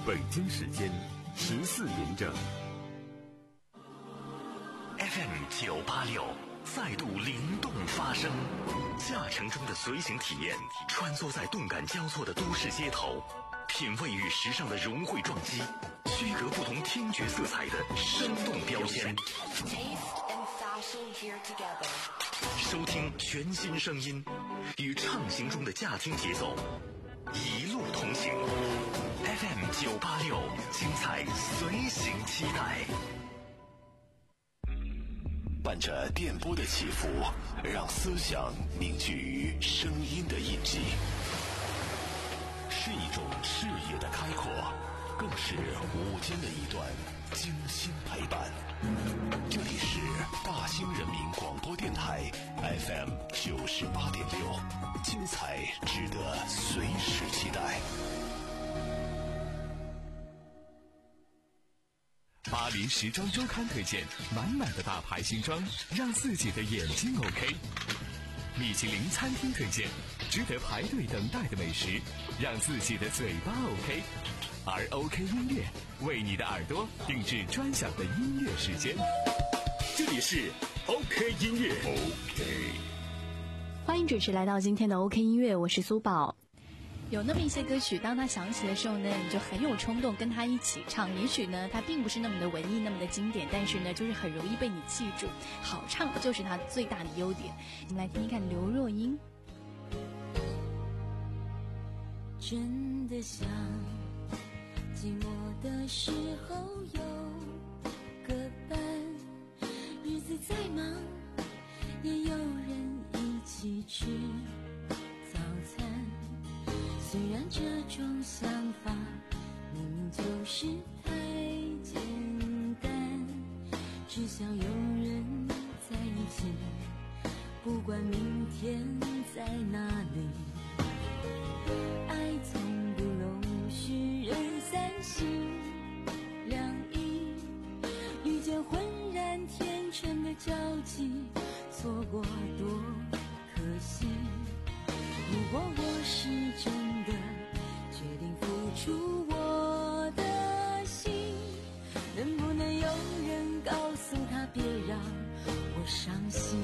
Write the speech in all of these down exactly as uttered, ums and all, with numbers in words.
北京时间十四点整。 F M 九八六再度灵动发声，驾乘中的随行体验，穿梭在动感交错的都市街头，品味与时尚的融汇撞击，区隔不同听觉色彩的生动标签。收听全新声音，与畅行中的驾听节奏一路同行。F M 九八六，精彩随行期待。 伴着电波的起伏，让思想凝聚于声音的印记，是一种视野的开阔，更是午间的一段精心陪伴。这里是大兴人民广播电台 F M 九十八点六，精彩值得随时期待。 巴黎时装周刊推荐满满的大牌新装，让自己的眼睛 OK。米其林餐厅推荐值得排队等待的美食，让自己的嘴巴 OK。而 OK 音乐为你的耳朵定制专享的音乐时间，这里是 OK 音乐。 OK， 欢迎准时来到今天的 OK 音乐，我是苏宝。有那么一些歌曲，当它响起的时候呢，你就很有冲动跟它一起唱。也许呢它并不是那么的文艺，那么的经典，但是呢就是很容易被你记住，好唱就是它最大的优点。我们来听听看刘若英。 真的想寂寞的时候有个伴，日子再忙也有人一起吃早餐。虽然这种想法明明就是太简单，只想有人在一起，不管明天在哪里。爱从不容许人三心两意，遇见浑然天成的交集，错过多可惜。如果我是真的决定付出我的心，能不能有人告诉他别让我伤心。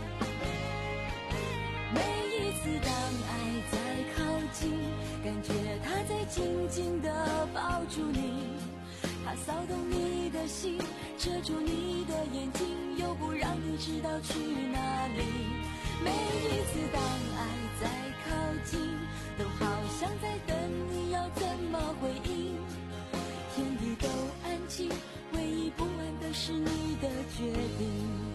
每一次当爱在靠近，感觉他在紧紧地抱住你，他骚动你的心，遮住你的眼睛，又不让你知道去哪里。每一次当爱在靠近，都好像在等你要怎么回应。天地都安静，唯一不安的是你的决定。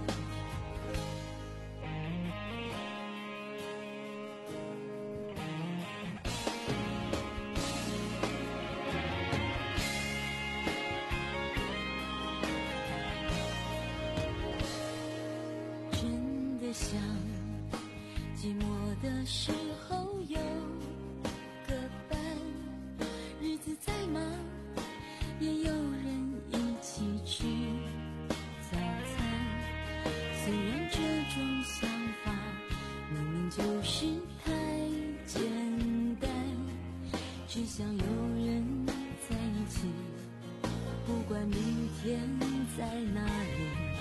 想寂寞的时候有个伴，日子再忙也有人一起吃早餐。虽然这种想法明明就是太简单，只想有人在一起，不管明天在哪里。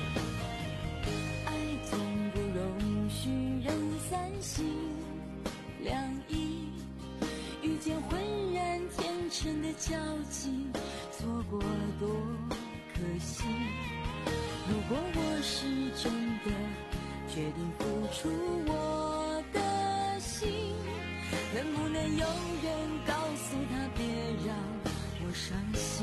容许人三心两意，遇见浑然天成的交集，错过多可惜。如果我是真的决定付出我的心，能不能有人告诉他别让我伤心。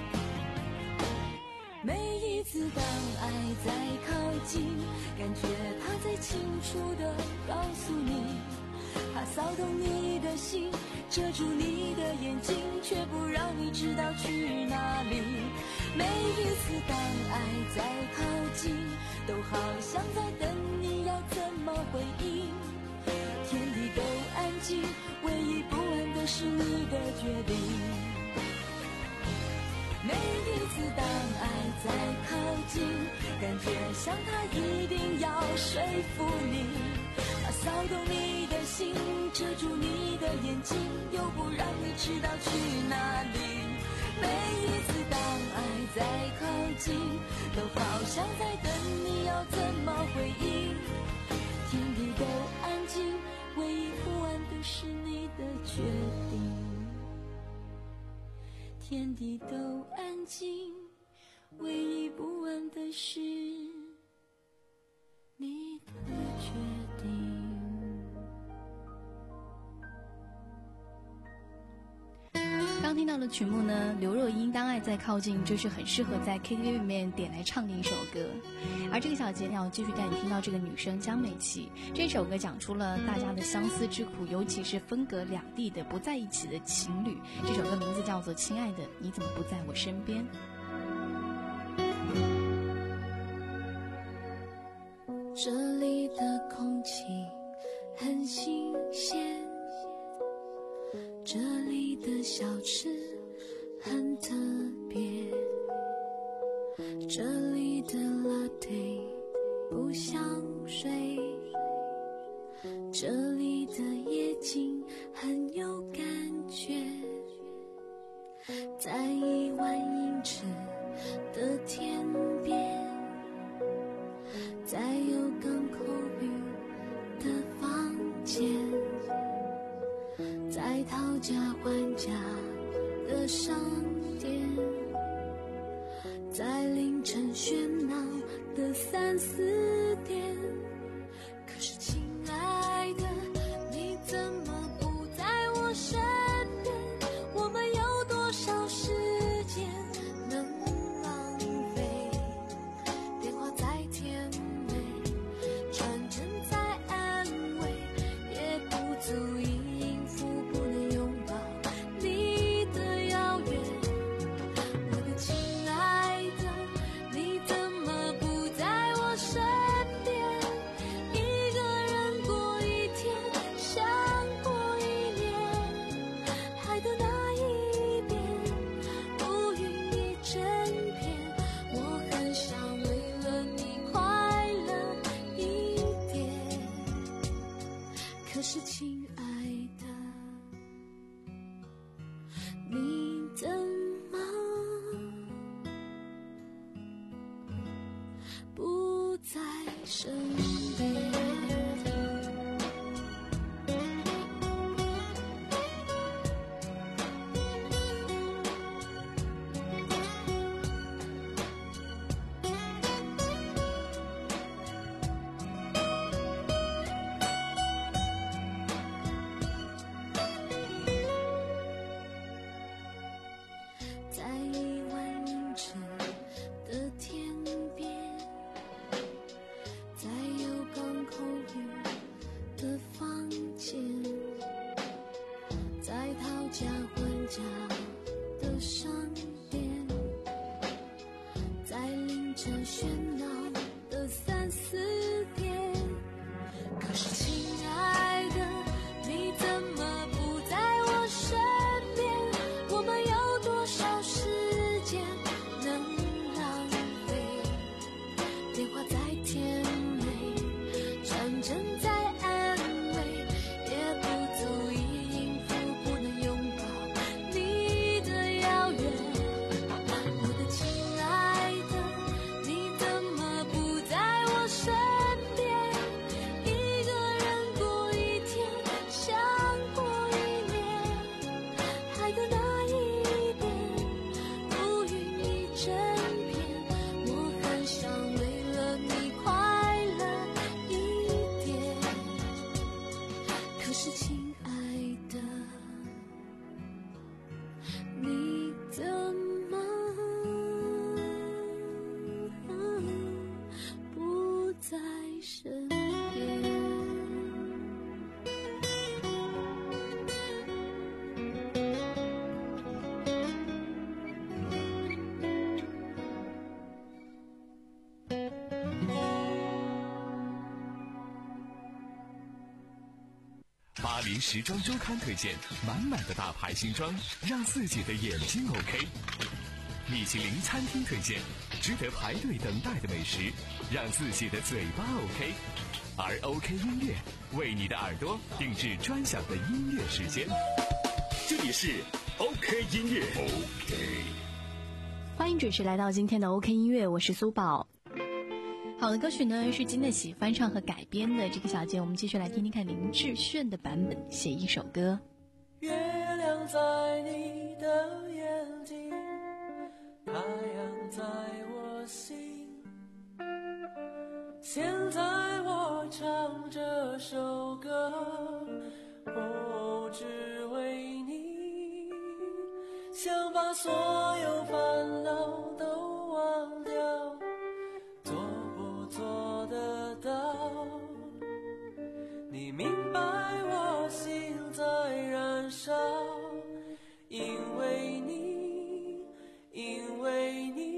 每一次当爱在靠近，感觉他在清楚地告诉你，他骚动你的心，遮住你的眼睛，却不让你知道去哪里。每一次当爱在靠近，都好像在等你要怎么回应。天地都安静，唯一不安的是你的决定。每一次当爱在靠近，感觉像他一定要说服你，他骚动你的心，遮住你的眼睛，又不让你知道去哪里。 都好像在等你，要怎么回应？天地都安静，唯一不安的是你的决定。天地都安静，唯一不安的是你的决定。 刚听到的曲目呢，刘若英《当爱在靠近》就是很适合在 K T V 里面点来唱的一首歌。而这个小节呢，我继续带你听到这个女生江美琪。这首歌讲出了大家的相思之苦，尤其是分隔两地的不在一起的情侣。这首歌名字叫做《亲爱的，你怎么不在我身边》。 这里的空气很新鲜，这里的小吃很特别，这里的 latte 不像水，这里的夜景很有感觉，在一万英尺的天边，在有港口云的房间，在讨价还价的商店，在凌晨喧闹的三四点。可是亲爱的，你怎么不在我身边？我们有多少时间能浪费？电话再甜美，传真再安慰，也不足以应付不能拥抱你的遥远。我的亲爱的，你怎么不在我身边？一个人过一天，像过一年，爱的那一边，乌云一整片。我很想为了你快乐一点，可是亲爱的，你怎么不在身边？在一万英尺的天边，在有港口云的房间，在讨价还价的商店，在凌晨喧闹的三四点。可是亲爱的，你怎么不在我身边？我们有多少时间能浪费？电话再甜美，传真再安慰，也不足以应付不能拥抱你的遥远。我的亲爱的，你怎么不在我身边？一个人过一天，像过一年，爱的那一边，乌云一整片。我很想为了你快乐一点，可是亲爱的，你怎么不在身边？ 巴黎时装周刊推荐满满的大牌新装，让自己的眼睛 OK。米其林餐厅推荐值得排队等待的美食，让自己的嘴巴 OK。而 OK 音乐为你的耳朵定制专享的音乐时间。 这里是 OK 音乐 OK。 欢欢迎准时来到今天的 OK 音乐，我是苏宝。好的歌曲呢是经得起翻唱和改编的，这个小节我们继续来听听看林志炫的版本，写一首歌。 月亮在你的眼睛，太阳在我心，现在我唱这首歌，不只为你，想把所有烦恼都忘掉，做不做得到？你明白我心在燃烧，因为你，因为你，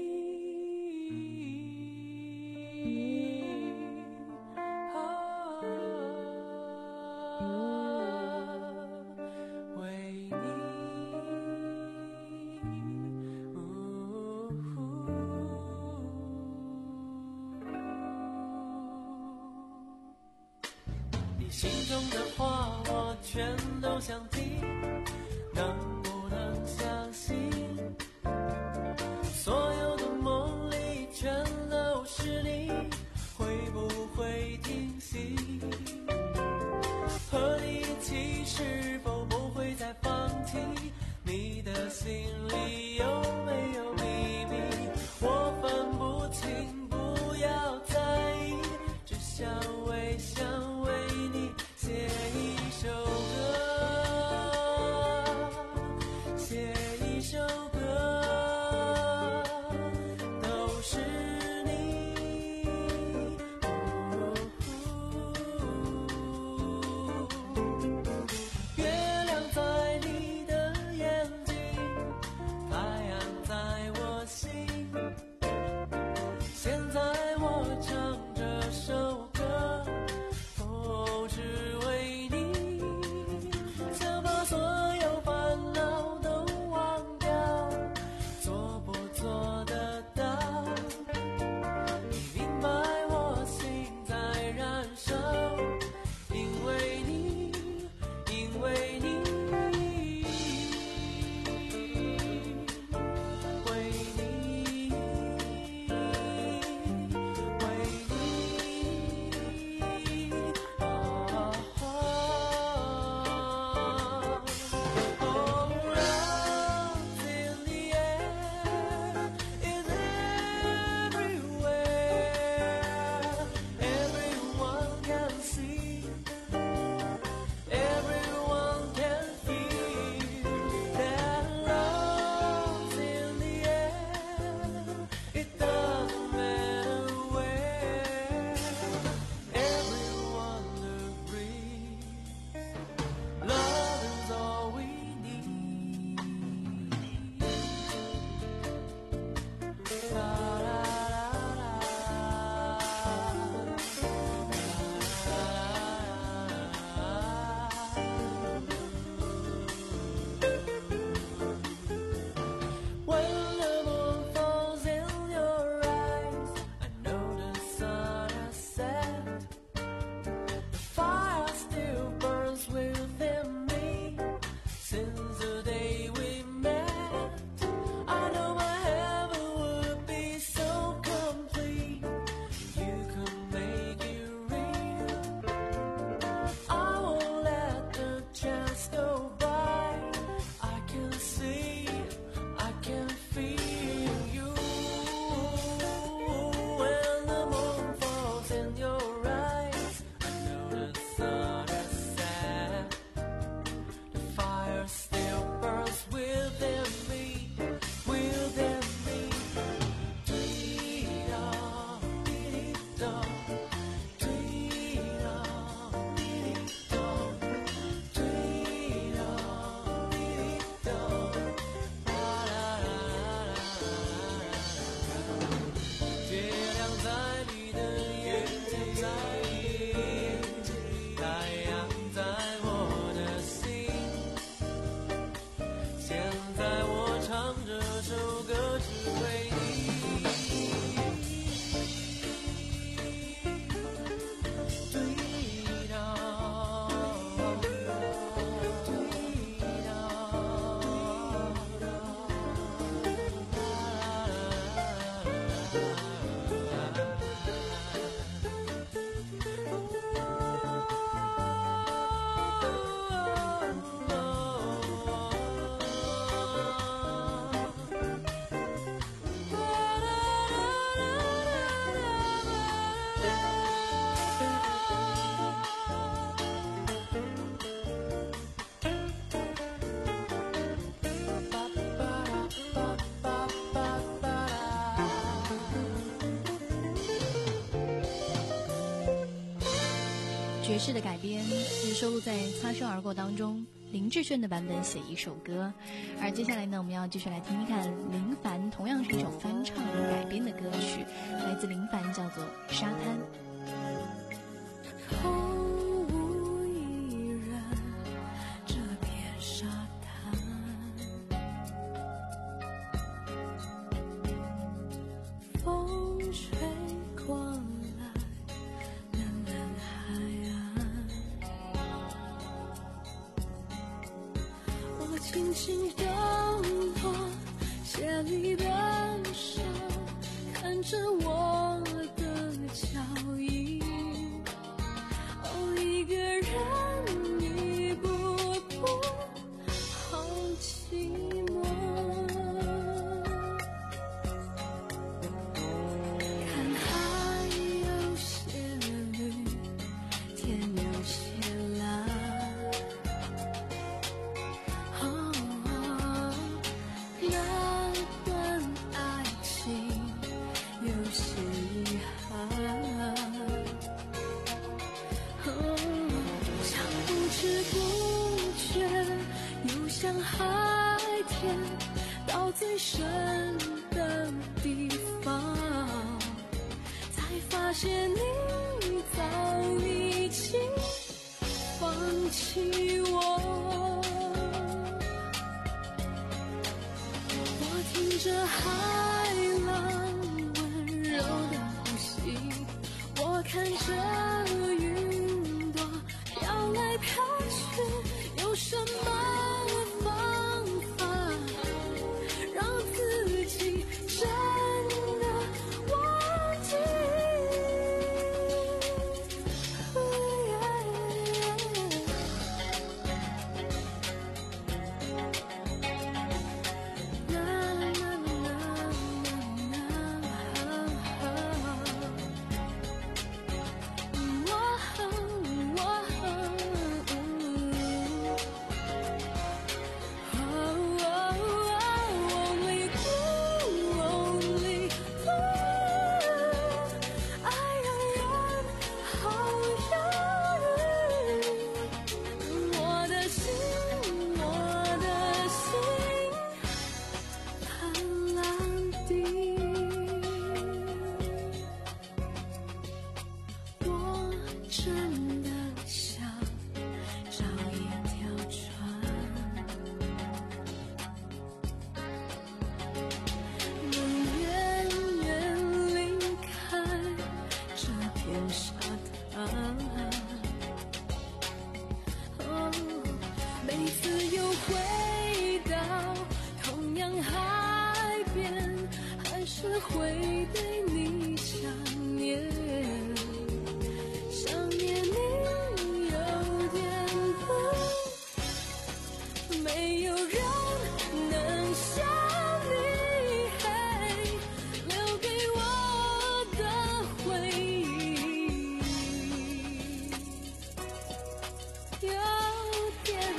啊，为你，呜你心中的话我全都想听，能不能相信所有的梦里全都是你，会不会停息？和你一起是否不会再放弃？你的心里有没有秘密？我分不清，不要在意，只想为想为你写一首歌。 爵士的改编是收录在《擦身而过》当中，林志炫的版本写一首歌。而接下来呢，我们要继续来听听看林凡同样是一首翻唱改编的歌曲，来自林凡，叫做《沙滩》。 空无一人，这片沙滩，风吹过来，冷冷海岸，我轻轻抖落鞋里的沙，看着我的脚印，哦，一个人一步步，好寂寞。看海有些绿，天有些蓝，哦，那段爱情有些遗憾。像不知不觉游向海天，到最深的地方，才发现你早已经放弃我。我听着海浪温柔的呼吸，我看着云朵飘来飘去，有什么方法让自己真的忘记？每次又回到同样海边，还是会对你想念，想念你有点冷，没有人能像你留给我的回忆，有点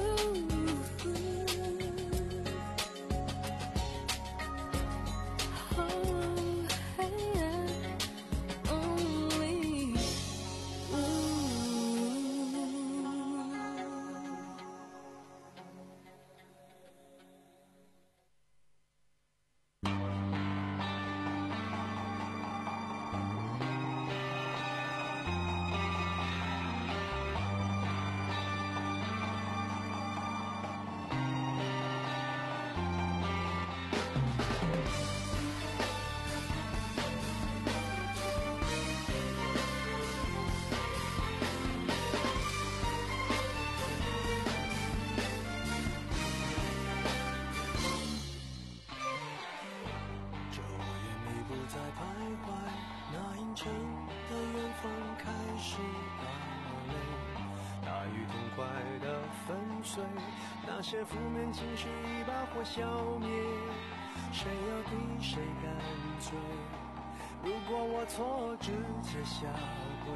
那些负面情绪一把火消灭，谁要替谁干脆？如果我错，直接下跪。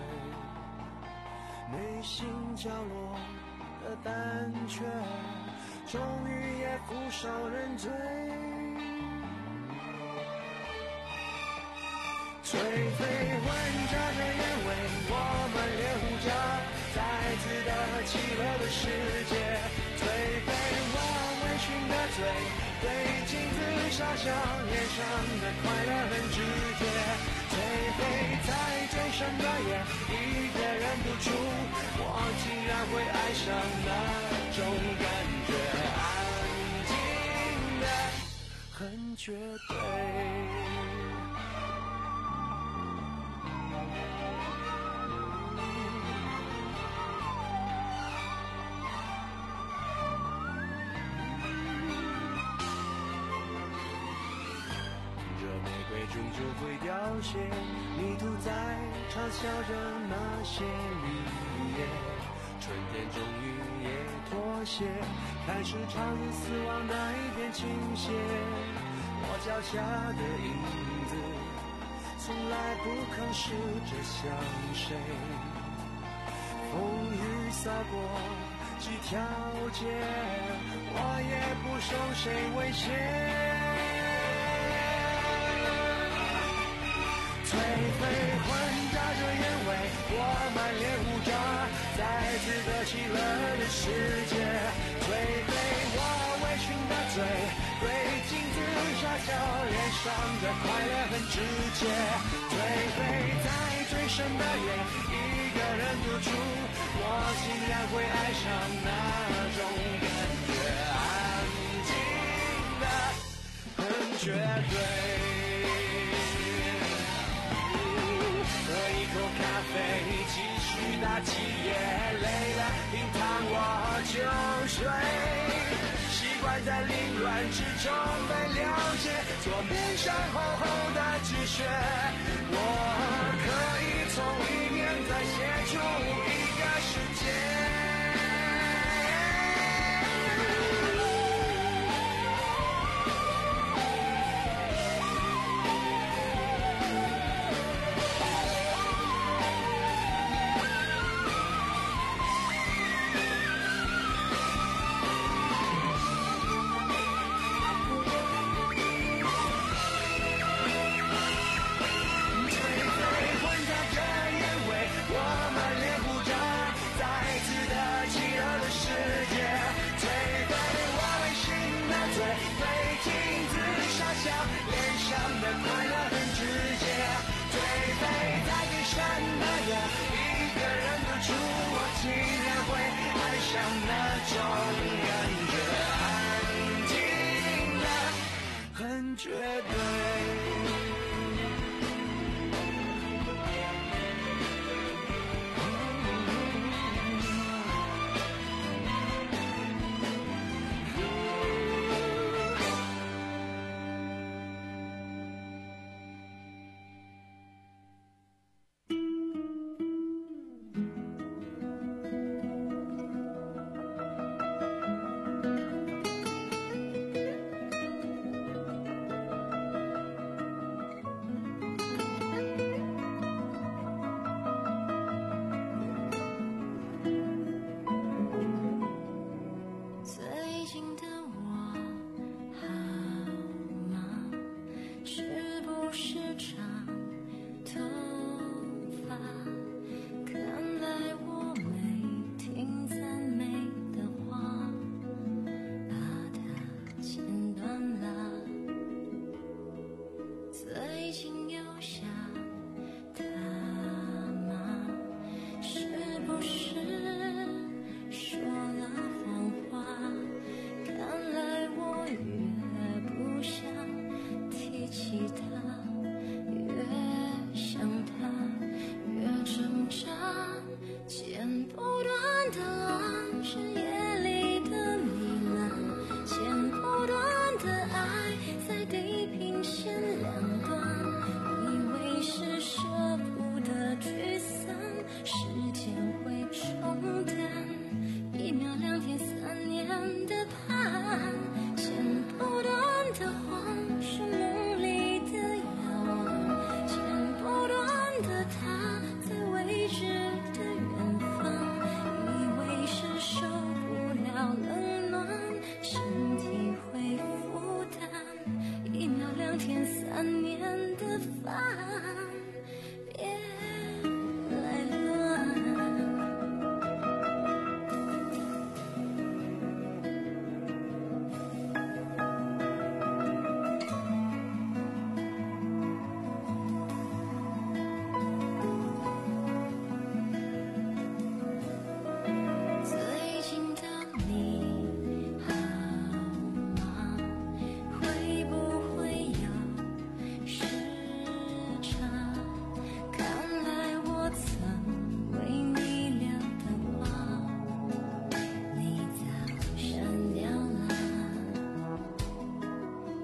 内心角落的胆怯，终于也负手认罪。吹飞混杂着烟味，我们连呼着再次的起了个世界，颓废我委屈的嘴，对镜子傻笑，脸上的快乐很直接，颓废在最深的夜，一个人独处，我竟然会爱上那种感觉，安静的很绝对。终究会凋谢，迷途在嘲笑着那些绿叶，春天终于也妥协，开始朝着死亡那一边倾斜，我脚下的影子从来不肯试着向谁，风雨洒过几条街，我也不受谁威胁，颓废混杂着烟味，我满脸胡渣，再次的起了个世界，颓废我微醺的嘴，对镜子傻笑，脸上的快乐很直接，颓废在最深的夜，一个人独处，我竟然会爱上那种感觉，安静的很绝对，口咖啡继续打起夜，累了冰糖我就睡，习惯在凌乱之中被了解，桌面上厚厚的纸屑，我可以从里面再写出一个世界。绝对。 烦，别来乱。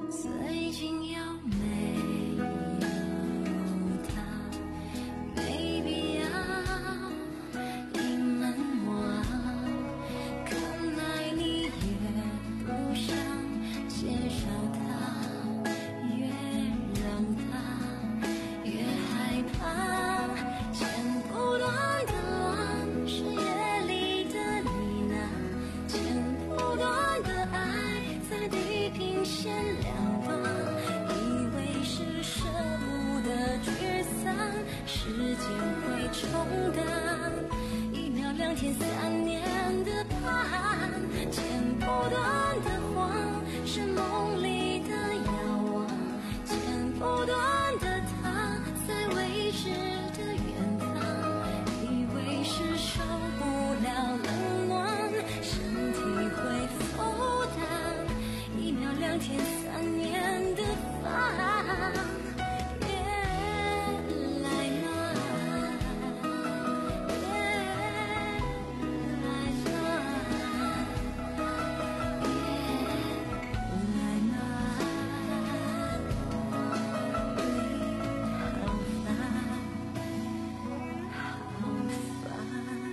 最近有没有他？没必要隐瞒我，看来你越不想介绍他，越让他越害怕。剪不断的往事夜里的你那，剪不断的爱在地平线两端，以为是舍不得沮丧，时间会冲淡一秒两天三年的盼，剪不断的谎是梦里的遥望，剪不断的他在未知的远方，以为是受不了冷暖，身体会负担一秒两天三年的烦，越来暖，越来暖，越来暖，好烦，好烦。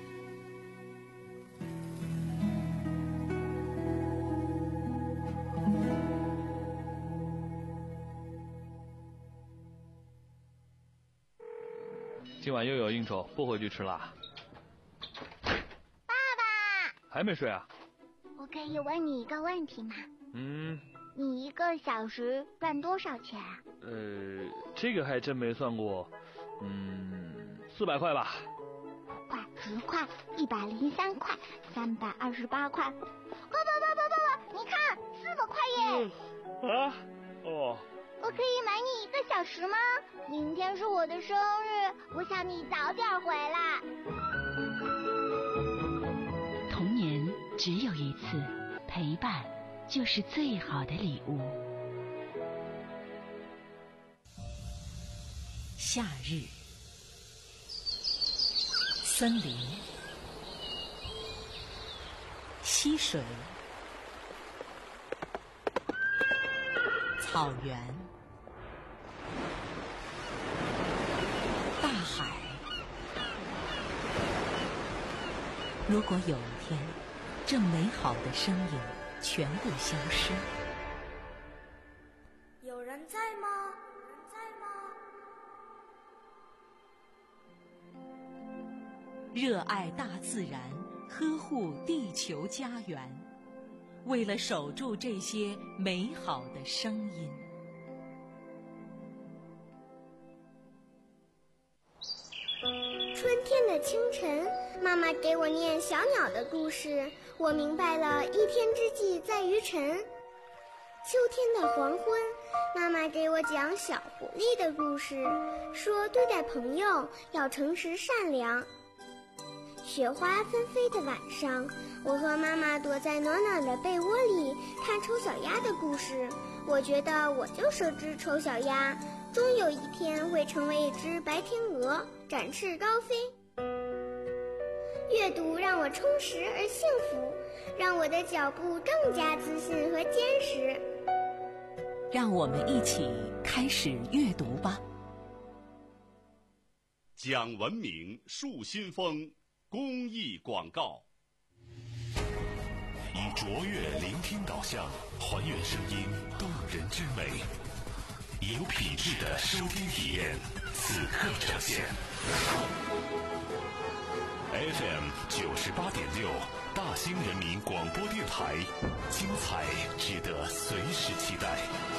今晚又有应酬，不回去吃啦。 爸爸， 还没睡啊？ 我可以问你一个问题吗？ 嗯， 你一个小时赚多少钱啊？ 呃，这个还真没算过。嗯，四百块吧。 五块、十块、一百零三块、三百二十八块。爸爸爸爸爸爸，你看，四百块耶！ 啊？哦。 我可以买你一个小时吗？明天是我的生日，我想你早点回来。 童年只有一次，陪伴就是最好的礼物。夏日，森林，溪水，草原，大海。如果有一天，这美好的声音全部消失， 有人在吗？有人在吗？ 热爱大自然，呵护地球家园，为了守住这些美好的声音。 春天的清晨，妈妈给我念小鸟的故事，我明白了一天之计在于晨。秋天的黄昏，妈妈给我讲小狐狸的故事，说对待朋友要诚实善良。雪花纷飞的晚上，我和妈妈躲在暖暖的被窝里看丑小鸭的故事，我觉得我就是只丑小鸭，终有一天会成为一只白天鹅，展翅高飞。阅读让我充实而幸福，让我的脚步更加自信和坚实。 让我们一起开始阅读吧。 讲文明树新风公益广告，以卓越聆听导向，还原声音动人之美，以有品质的收听体验，此刻呈现。F M 九十八点六，大兴人民广播电台，精彩值得随时期待。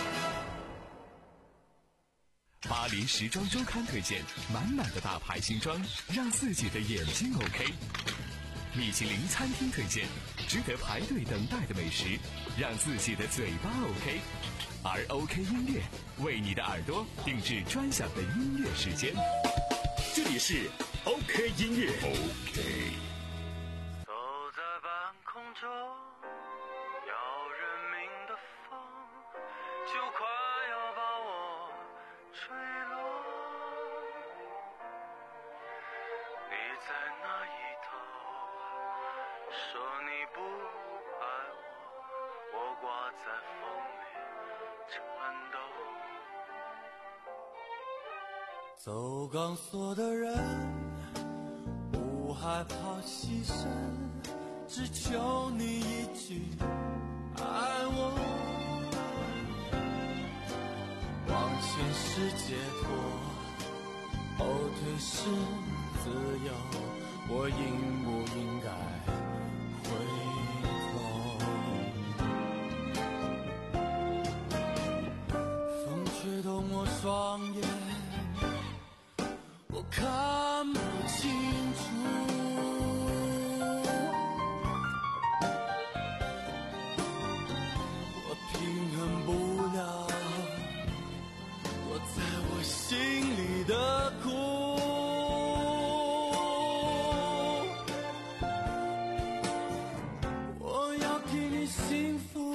巴黎时装周刊推荐，满满的大牌新装，让自己的眼睛 OK。米其林餐厅推荐，值得排队等待的美食，让自己的嘴巴 OK。而 OK 音乐为你的耳朵定制专享的音乐时间。 这里是 OK 音乐 OK。 走在半空中，要人命的风就快要把我吹落。你在那一头说你不爱我，我挂在风里走钢索的人不害怕牺牲，只求你一句爱我。往前是解脱，后退是自由，我应不应该回头？风吹动我双眼，我看不清楚，我平衡不了我在我心里的苦。我要给你幸福，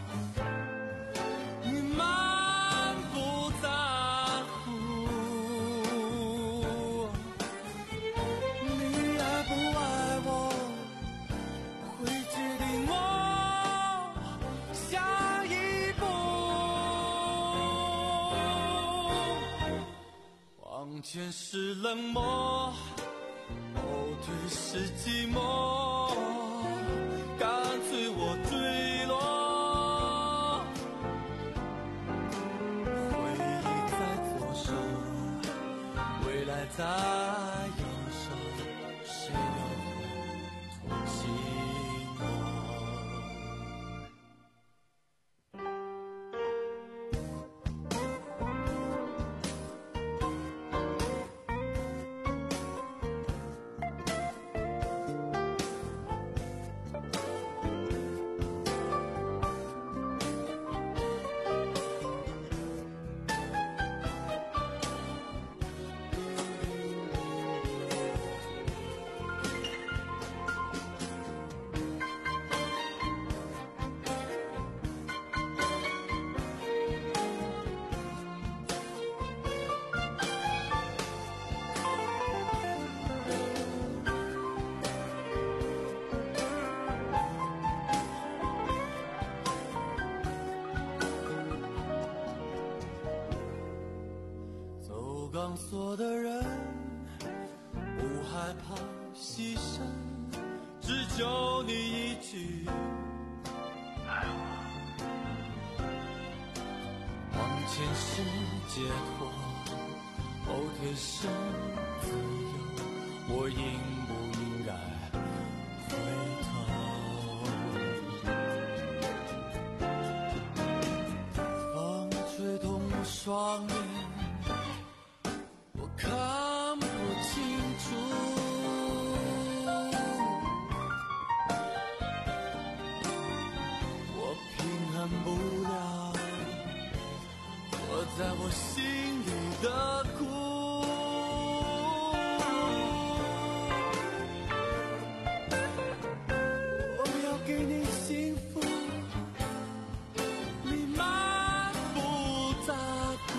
你满不在乎，你爱不爱我会决定我下一步。往前是冷漠，后退是寂寞，干脆我坠落。回忆在左手，未来在右手，谁又同情我？走钢索的人不害怕牺牲，只求你一句爱我。往前是解脱，后退是自由，我应不应该回头？风吹动我双眼，我看不清楚，我平衡不了我在我心里的苦。我要给你幸福，你满不在乎，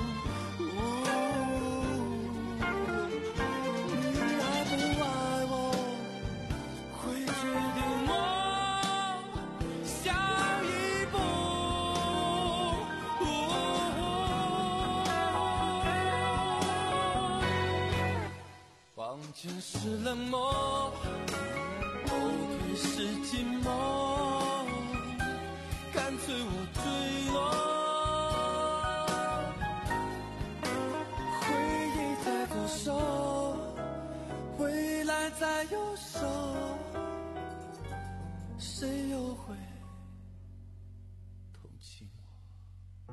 你爱不爱我会决定我下一步。往前是冷漠，后退是寂寞，干脆我坠落。回忆在左手，未来在右手，谁又会同情我？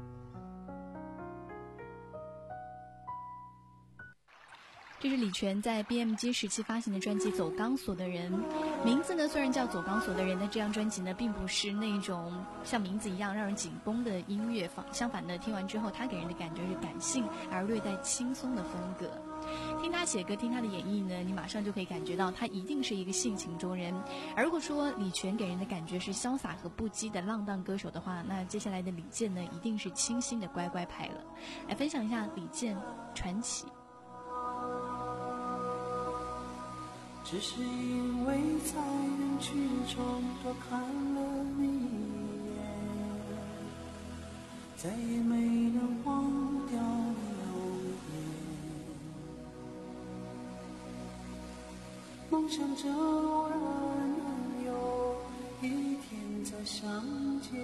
这是李泉在 B M G 时期发行的专辑《走钢索的人》，名字呢虽然叫《走钢索的人》，但这张专辑呢并不是那种像名字一样让人紧绷的音乐，相反呢，听完之后他给人的感觉是感性而略带轻松的风格。听他写歌，听他的演绎呢，你马上就可以感觉到他一定是一个性情中人。而如果说李泉给人的感觉是潇洒和不羁的浪荡歌手的话，那接下来的李健呢一定是清新的乖乖派了。来分享一下李健传奇。 只是因为在人群中多看了你一眼，再也没能忘掉你容颜。 梦想着偶然能有一天再相见，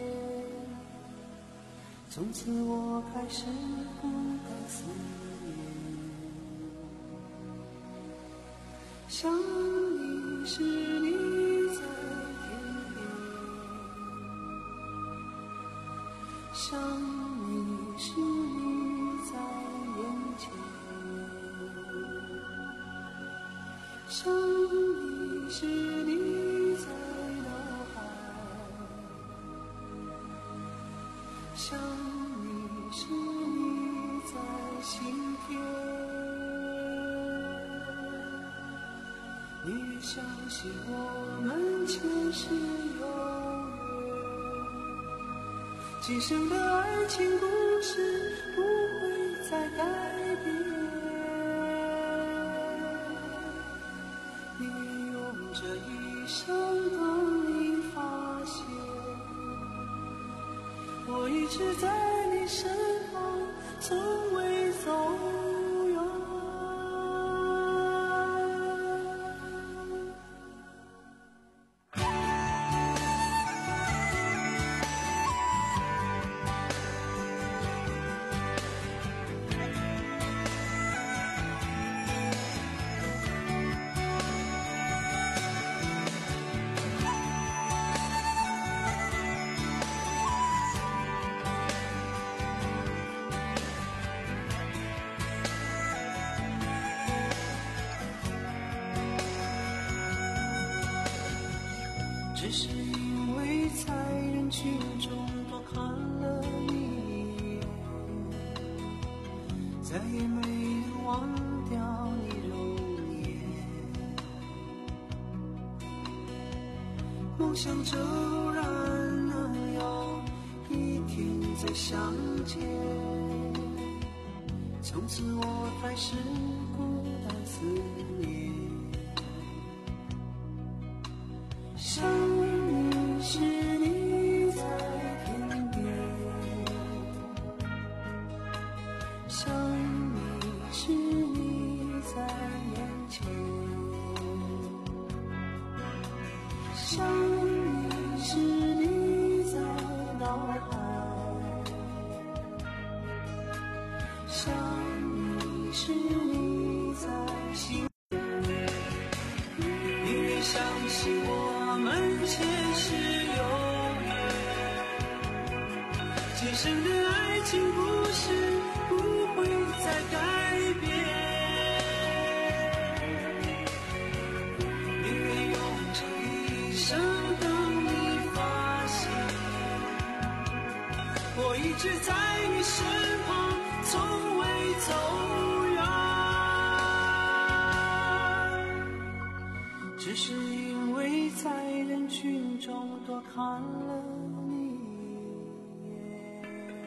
从此我开始不敢思念。想你时你在天边，想你时你在眼前，想你时你在脑海，想你时你在心田。你也相信我们前世有缘，今生的爱情故事不会再改变。你用这一生等你发现，我一直在你身旁，从未走远。只是因为在人群中多看了你一眼，再也没能忘掉你容颜。梦想着偶然能有一天再相见，从此我开始孤单思念。想你时你在天边，想你时你在眼前，想你时你在脑海，想你时你在心。你越相信我们前世有缘，今生的爱情故事不会再改变。宁愿用这一生等你发现，我一直在你身旁，从未走远。只是因为在人群中多看了你一眼。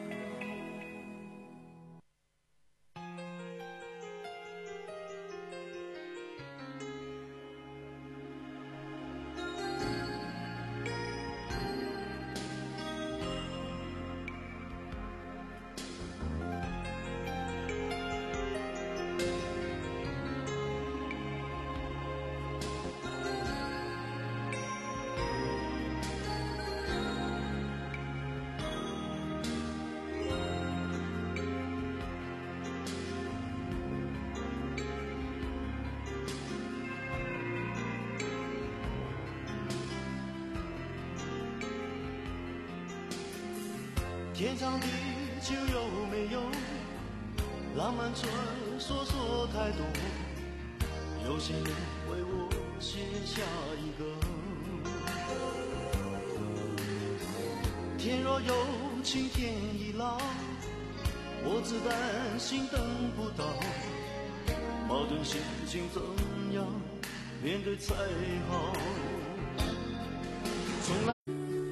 天长地久有没有浪漫传说说太多，有谁能为我写下一个？天若有情天亦老，我只担心等不到，矛盾心情怎样面对才好？从来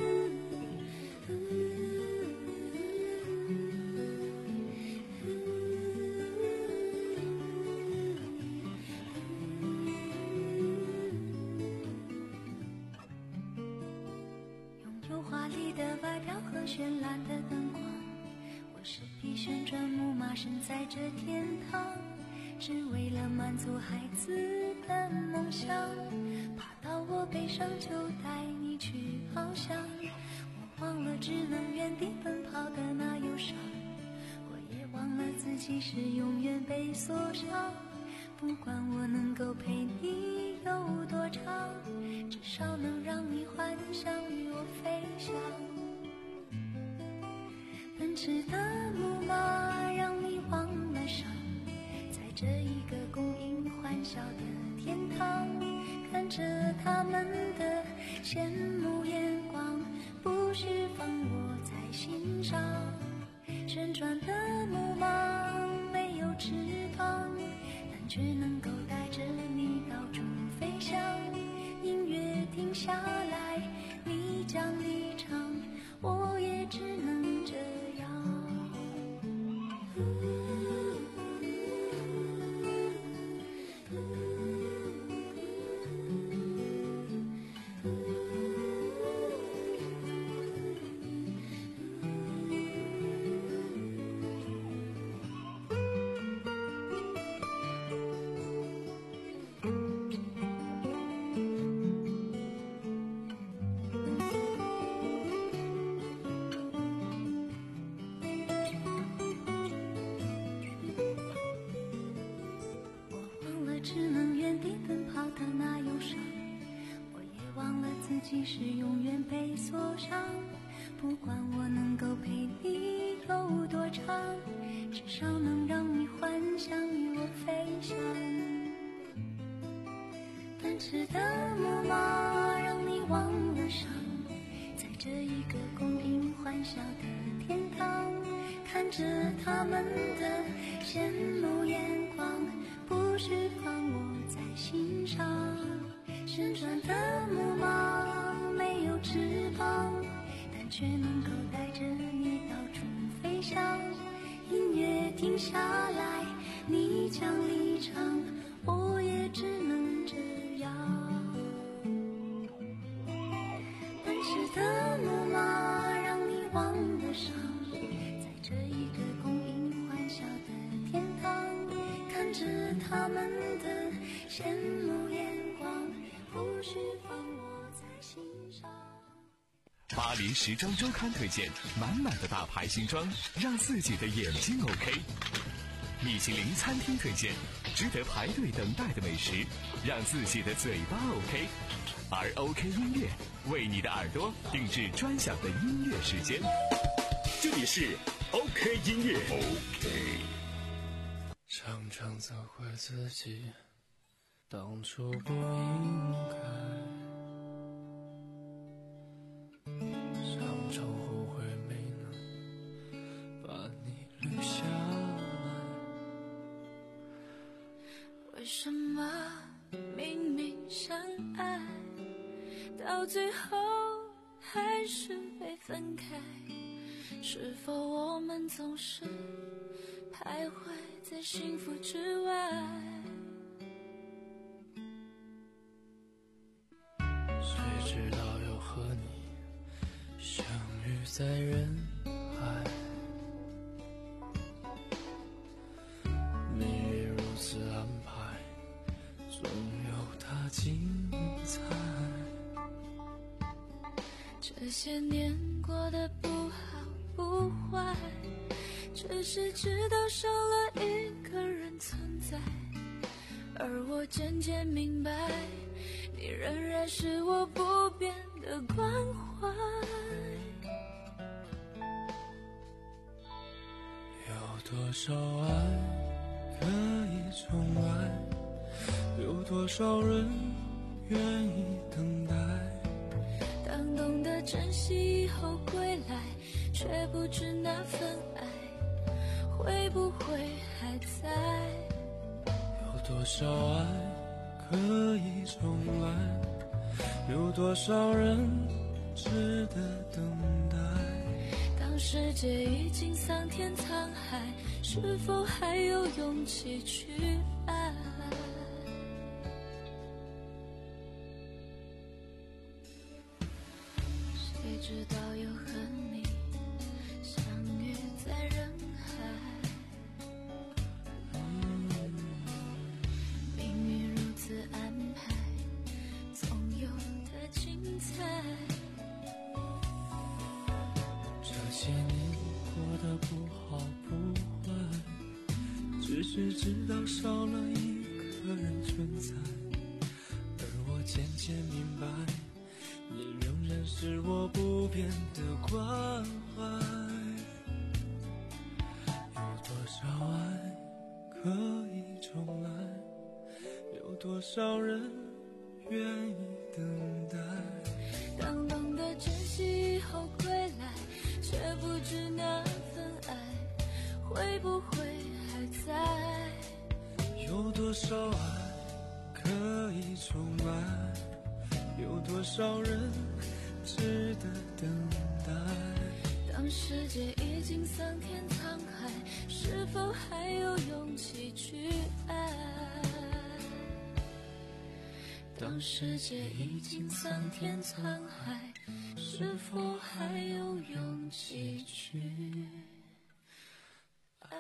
华丽的外表和绚烂的灯光，我是匹旋转木马，身在这天堂，只为了满足孩子的梦想，爬到我背上就带你去翱翔。我忘了只能原地奔跑的那忧伤，我也忘了自己是永远被锁上。不管我能够陪你有多长，至少能让你幻想与我飞翔。奔驰的木马让你忘了伤，在这一个供应欢笑的天堂，看着他们的羡慕眼光，不释放我在心上。旋转的木马没有翅膀，但却能够带着你到处飞翔。音乐停下来，你将离场，我也只能这样。只能原地奔跑的那忧伤，我也忘了自己是永远被锁上。不管我能够陪你有多长，至少能让你幻想与我飞翔。奔驰的木马让你忘了伤，在这一个供应欢笑的天堂，看着他们的羡慕眼光，不释放我在心上。旋转的木马没有翅膀，但却能够带着你到处飞翔。音乐停下来，你将离场，我也只能这样。奔驰的木马让你忘了伤，在这一个供应欢笑的天堂，看着他们的羡慕眼光，不释放我在心上。 巴黎时装周刊推荐满满的大牌新装，让自己的眼睛 OK。米其林餐厅推荐值得排队等待的美食，让自己的嘴巴 OK。而 OK 音乐为你的耳朵定制专享的音乐时间。 这里是 OK 音乐 OK。常常责怪自己当初不应该，常常后悔没能把你留下来。 为什么明明相爱，到最后还是被分开？是否我们总是徘徊在幸福之外？ 谁知道又和你相遇在人海，命运如此安排，总有它精彩。 这些年过得不好不坏，只是直到少了一个人存在，而我渐渐明白，你仍然是我不变的关怀。 有多少爱可以重来，有多少人愿意等待， 当懂得珍惜以后归来，却不知那份爱会不会还在。 有多少爱可以重来，有多少人值得等待， 当世界已经桑田沧海，是否还有勇气去爱？谁知道又和你相遇在人海，命运如此安不还，只是知道少了一个人存在，而我渐渐明白，你仍然是我不变的关怀。有多少爱可以重来，有多少人愿意等待， 当懂得珍惜以后归来，却不知那份爱会不会还在。 有多少爱可以重来，有多少人值得等待。 当世界已经桑田沧海，是否还有勇气去爱？当世界已经桑田沧海，是否还有勇气去爱？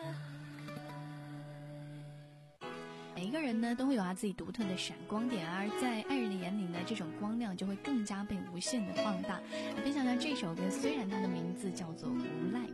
每一个人呢都会有他自己独特的闪光点，而在爱人的眼里呢，这种光亮就会更加被无限的放大。来分享一下这首歌，虽然它的名字叫做《无赖》。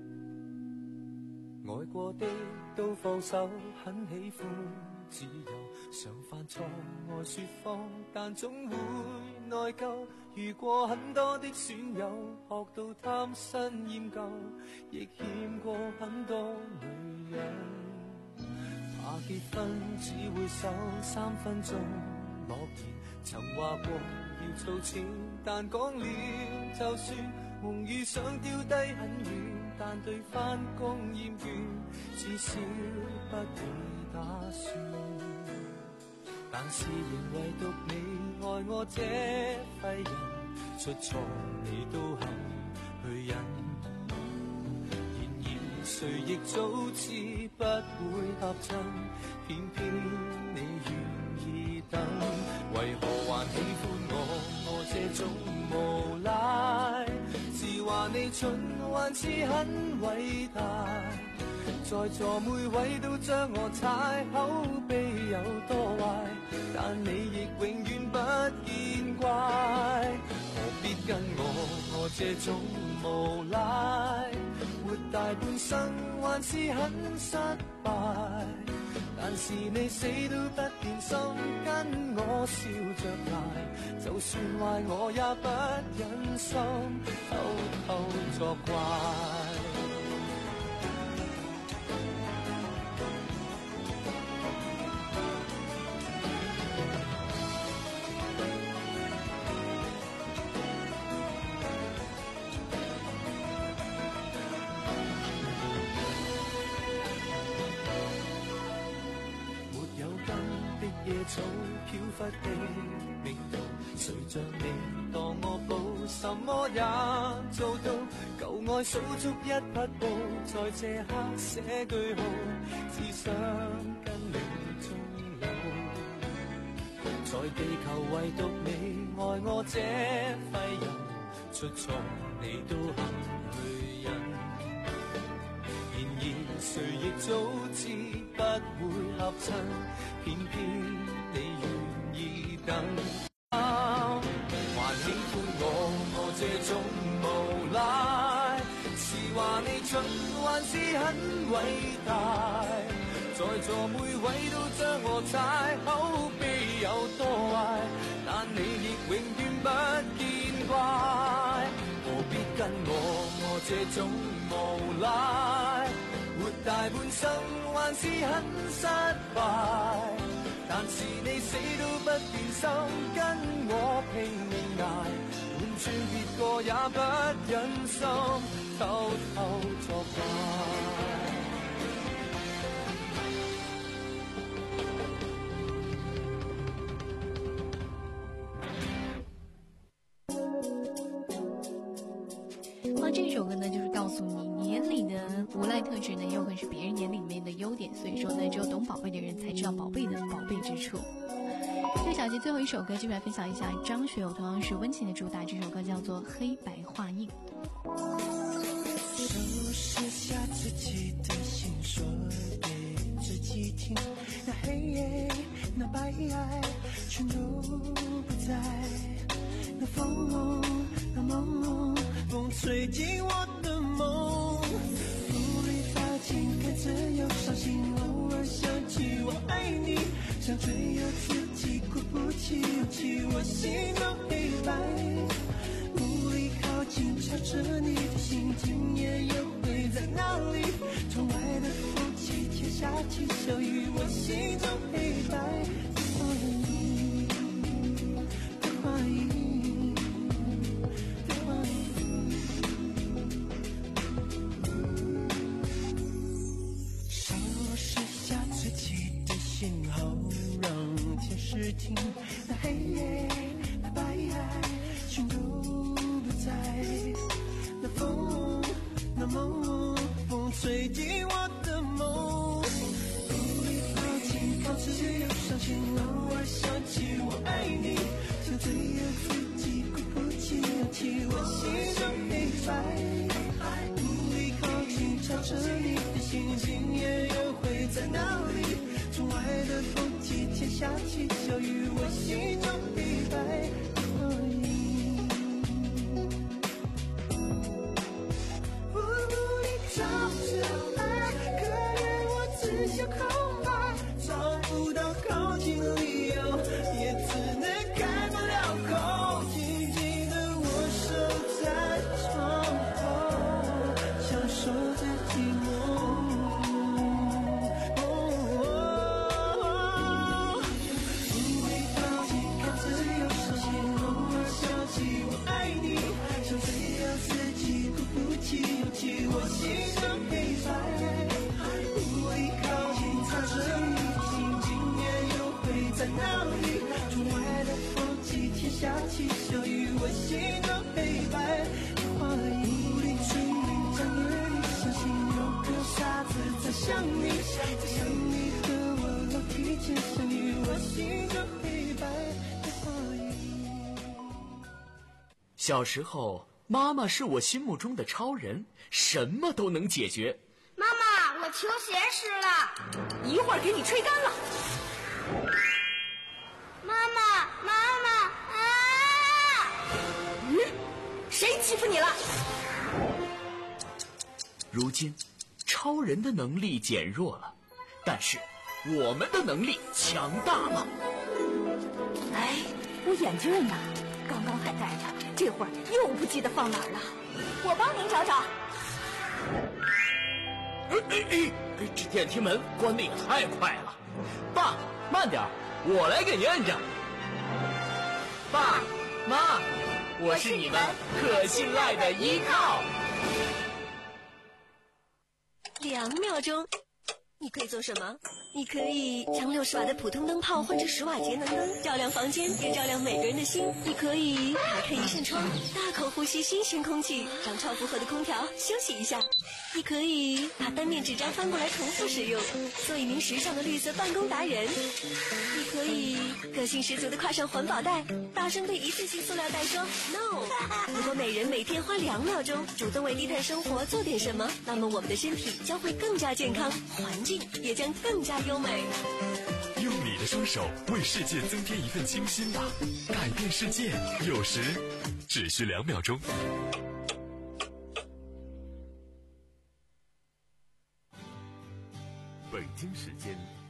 愛過的都放手，很喜歡自由，常犯錯愛說謊，但總會內疚。遇過很多的損友，學到貪新厭舊，亦欠過很多女人。怕結婚只會守三分鐘諾言，曾話過要儲錢，但講了就算，夢與想丟低很遠，但對返工厭倦，至少不會打算。但是仍唯獨你愛我這廢人，出錯你都肯去忍。然而誰亦早知不會合襯，偏偏你願意等。為何還喜歡我我這種無賴？是話你蠢還是很偉大？在座每位都將我踩，口碑有多壞，但你亦永遠不見怪。何必跟我我這種無賴？活大半生還是很失敗，但是你死都不變心，跟我笑着捱，就算壞我也不忍心偷偷作怪。野草飄忽的味道，誰像你當我寶，什麼也做到。舊愛數足一匹布，在這刻寫句號，只想跟你終老。在地球唯獨你愛我這廢人，出錯你都肯去忍。然而誰亦早知不會合襯，偏偏你願意等。還喜歡我我這種無賴？是話你蠢還是很偉大？在座每位都將我踩，口碑有多壞，但你亦永遠不見怪。何必跟我我這種無賴？活大半生還是很失敗，但是你死都不變心，跟我拼命捱，換轉別個也不忍心偷偷作怪。 这首歌呢，就是告诉你，你眼里的无赖特质呢，也有可能是别人眼里面的优点。所以说呢，只有懂宝贝的人才知道宝贝的宝贝之处。这个小节最后一首歌，继续来分享一下张学友同样是温情的主打，这首歌叫做《黑白画印》。 收拾下自己的心，说给自己听，那黑夜，那白爱，全都不在。那风，那梦，风吹进我的梦，雾里发气，消于我心中黑白的画影，的画影，的画影。收拾下自己的信号，让天使听，那黑夜，那白夜，全都不在。那风，那梦，风吹进我的梦。努力靠近，靠自由相信，偶尔想起我爱你，就只有自己鼓不起勇气，我心中黑白。努力靠近，朝着你的心，今夜又会在哪里？窗外的风季，天下起小雨，我心中黑白的画影。不努力找着爱，可怜我只想空白，找不到靠近的理由，也只能开不了口，静静的握手在窗后，享受着寂寞。我心中黑白，无力靠近，擦着你的心，今夜又会在哪里？窗外的风季，天下起小雨，我心中黑白的画影。无力追寻，将夜里相信有个傻子在想你，在想你和我楼梯间相遇，我心中黑白的画影。 小时候，妈妈是我心目中的超人，什么都能解决。 妈妈，我球鞋湿了， 一会儿给你吹干了。 妈妈，妈妈啊！ 嗯，谁欺负你了？ 如今，超人的能力减弱了，但是我们的能力强大了。 哎，我眼镜呢？刚刚还戴着，这会儿又不记得放哪儿了。我帮您找找。 哎哎哎！这电梯门关得也太快了。爸，慢点，我来给您摁着。爸妈，我是你们可信赖的依靠。 两秒钟，你可以做什么？你可以将六十瓦的普通灯泡换成十瓦节能灯，照亮房间，也照亮每个人的心。你可以打开一扇窗，大口呼吸新鲜空气，让超负荷的空调休息一下。你可以把单面纸张翻过来重复使用，做一名时尚的绿色办公达人。你可以个性十足的挎上环保袋，大声对一次性塑料袋说 no。 如果每人每天花两秒钟主动为低碳生活做点什么，那么我们的身体将会更加健康，环境也将更加优美。 用你的双手为世界增添一份清新吧，改变世界有时只需两秒钟。 北京时间